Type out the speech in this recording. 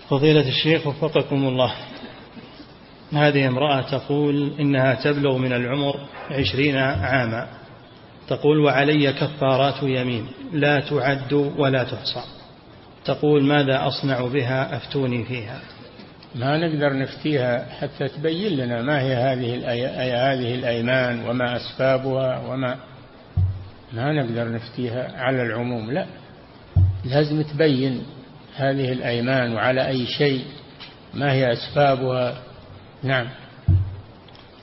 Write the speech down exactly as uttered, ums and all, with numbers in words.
فضيلة الشيخ وفقكم الله، هذه امرأة تقول إنها تبلغ من العمر عشرين عاما، تقول وعلي كفارات يمين لا تعد ولا تحصى، تقول ماذا أصنع بها أفتوني فيها. ما نقدر نفتيها حتى تبين لنا ما هي هذه هذه الأيمان وما أسبابها، وما ما نقدر نفتيها على العموم، لا، لازم تبين هذه الأيمان وعلى أي شيء، ما هي أسبابها. نعم.